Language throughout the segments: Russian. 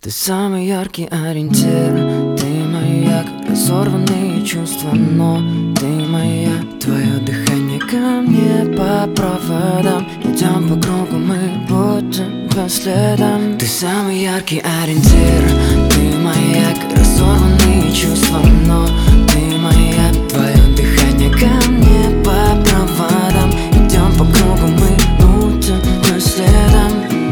Ты самый яркий ориентир, ты маяк, разорванные чувства, но ты моя. Твое дыхание ко мне по проводам, идем по кругу, мы будем по следам. Ты самый яркий ориентир, ты маяк, разорванные чувства, но ты моя. Твое дыхание ко мне по проводам, идем по кругу, мы будем по следам.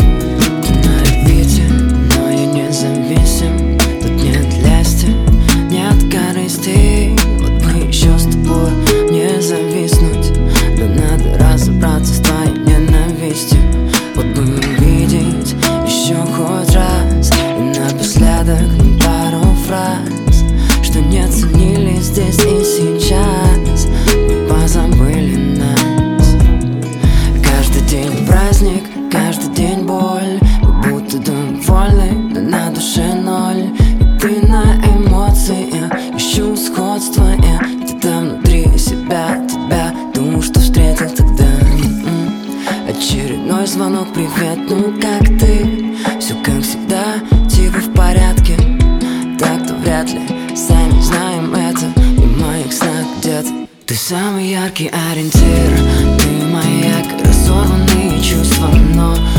Тут нет лести, нет корысти. Вот бы еще с тобой не зависнуть. Да надо разобраться с твоей ненавистью. Вот бы увидеть еще хоть раз, и напоследок пару фраз, что не ценили здесь и сейчас. Мы позабыли нас. Каждый день праздник, каждый день боль. Мы будто довольны, но на душе ноль. И ты на эмоциях, ищу сходства. Я где-то внутри себя, тебя, думаю, что встретил тогда. Очередной звонок, привет, ну как ты? Все как всегда, тихо в порядке. Так-то вряд ли, сами знаем это. И в моих снах где-то ты самый яркий ориентир, ты маяк, разорванные чувства, но